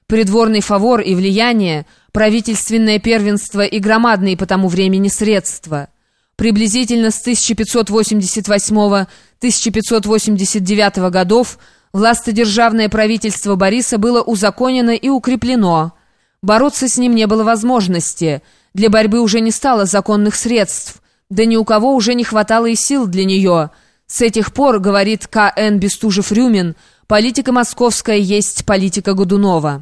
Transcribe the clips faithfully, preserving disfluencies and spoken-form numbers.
придворный фавор и влияние, правительственное первенство и громадные по тому времени средства. Приблизительно с тысяча пятьсот восемьдесят восьмого — тысяча пятьсот восемьдесят девятого годов властодержавное правительство Бориса было узаконено и укреплено. Бороться с ним не было возможности, для борьбы уже не стало законных средств, да ни у кого уже не хватало и сил для нее. С этих пор, говорит К Н Бестужев-Рюмин, политика московская есть политика Годунова.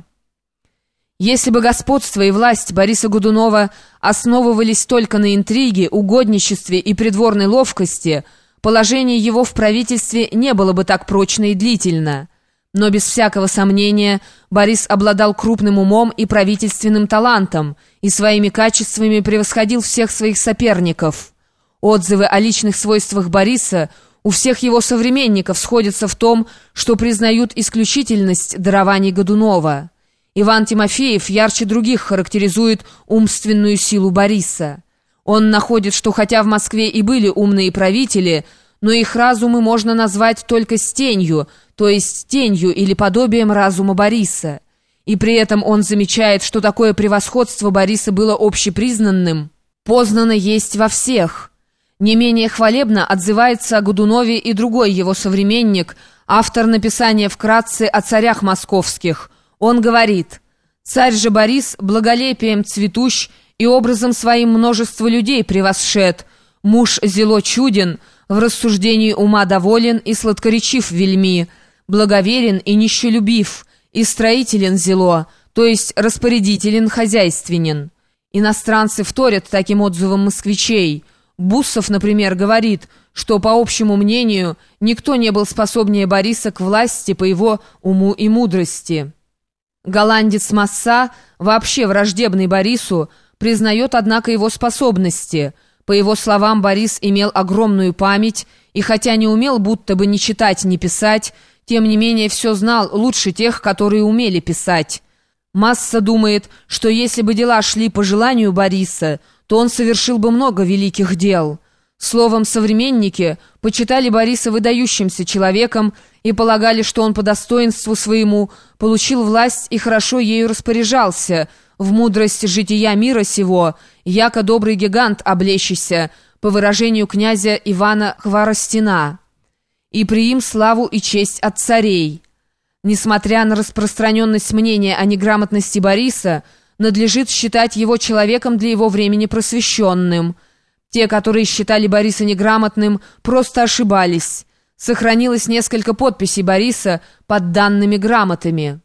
Если бы господство и власть Бориса Годунова основывались только на интриге, угодничестве и придворной ловкости, положение его в правительстве не было бы так прочно и длительно. Но без всякого сомнения Борис обладал крупным умом и правительственным талантом и своими качествами превосходил всех своих соперников. Отзывы о личных свойствах Бориса у всех его современников сходятся в том, что признают исключительность дарований Годунова. Иван Тимофеев ярче других характеризует умственную силу Бориса. Он находит, что хотя в Москве и были умные правители, но их разумы можно назвать только стенью, то есть тенью или подобием разума Бориса. И при этом он замечает, что такое превосходство Бориса было общепризнанным, познано есть во всех. Не менее хвалебно отзывается о Годунове и другой его современник, автор написания вкратце о царях московских. Он говорит: «Царь же Борис благолепием цветущ и образом своим множество людей превосшед, муж зело чуден, в рассуждении ума доволен и сладкоречив вельми, благоверен и нищелюбив, и строителен зело, то есть распорядителен, хозяйственен». Иностранцы вторят таким отзывам москвичей. Буссов, например, говорит, что, по общему мнению, никто не был способнее Бориса к власти по его уму и мудрости. Голландец Масса, вообще враждебный Борису, признает, однако, его способности. По его словам, Борис имел огромную память, и хотя не умел будто бы ни читать, ни писать, тем не менее все знал лучше тех, которые умели писать. Масса думает, что если бы дела шли по желанию Бориса, то он совершил бы много великих дел. Словом, современники почитали Бориса выдающимся человеком и полагали, что он по достоинству своему получил власть и хорошо ею распоряжался, в мудрость жития мира сего, яко добрый гигант облещися, по выражению князя Ивана Хворостина, и приим славу и честь от царей. Несмотря на распространенность мнения о неграмотности Бориса, надлежит считать его человеком для его времени просвещенным. Те, которые считали Бориса неграмотным, просто ошибались. Сохранилось несколько подписей Бориса под данными грамотами.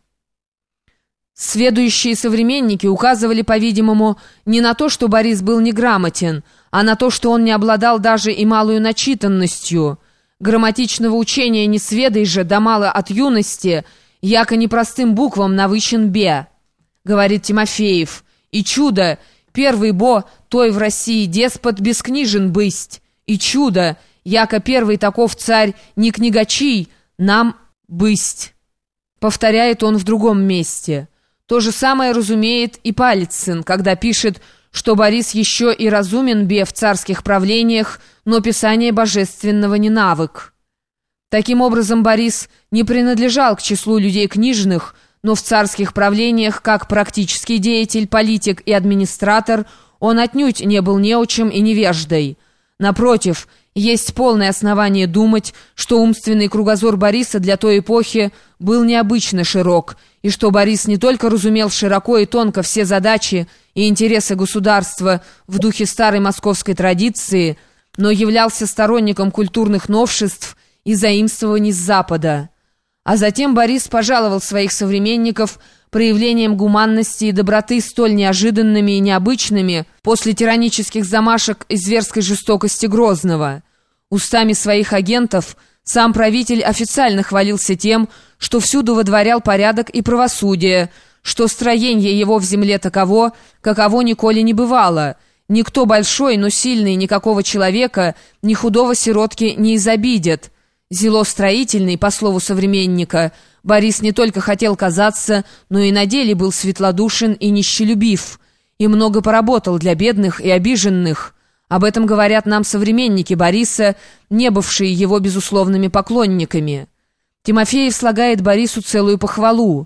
Сведущие современники указывали, по-видимому, не на то, что Борис был неграмотен, а на то, что он не обладал даже и малую начитанностью. Грамматичного учения не сведай же, да мало от юности, яко непростым буквам навычен бе. Говорит Тимофеев, и чудо, первый бо, той в России деспот бескнижен бысть, и чудо, яко первый таков царь не книгачий, нам бысть. Повторяет он в другом месте. То же самое разумеет и Палицын, когда пишет, что Борис еще и разумен бе в царских правлениях, но писание божественного не навык. Таким образом, Борис не принадлежал к числу людей книжных, но в царских правлениях, как практический деятель, политик и администратор, он отнюдь не был неучим и невеждой. Напротив, есть полное основание думать, что умственный кругозор Бориса для той эпохи был необычно широк, и что Борис не только разумел широко и тонко все задачи и интересы государства в духе старой московской традиции, но являлся сторонником культурных новшеств и заимствований с Запада. А затем Борис пожаловал своих современников проявлением гуманности и доброты столь неожиданными и необычными после тиранических замашек и зверской жестокости Грозного. Устами своих агентов сам правитель официально хвалился тем, что всюду водворял порядок и правосудие, что строение его в земле таково, каково николи не бывало. Никто большой, но сильный никакого человека, ни худого сиротки не изобидит. Зело строительный, по слову современника, Борис не только хотел казаться, но и на деле был светлодушен и нищелюбив, и много поработал для бедных и обиженных. Об этом говорят нам современники Бориса, не бывшие его безусловными поклонниками. Тимофеев слагает Борису целую похвалу.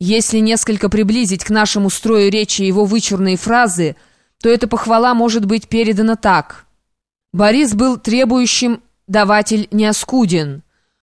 Если несколько приблизить к нашему строю речи его вычурные фразы, то эта похвала может быть передана так. Борис был требующим, даватель неоскуден.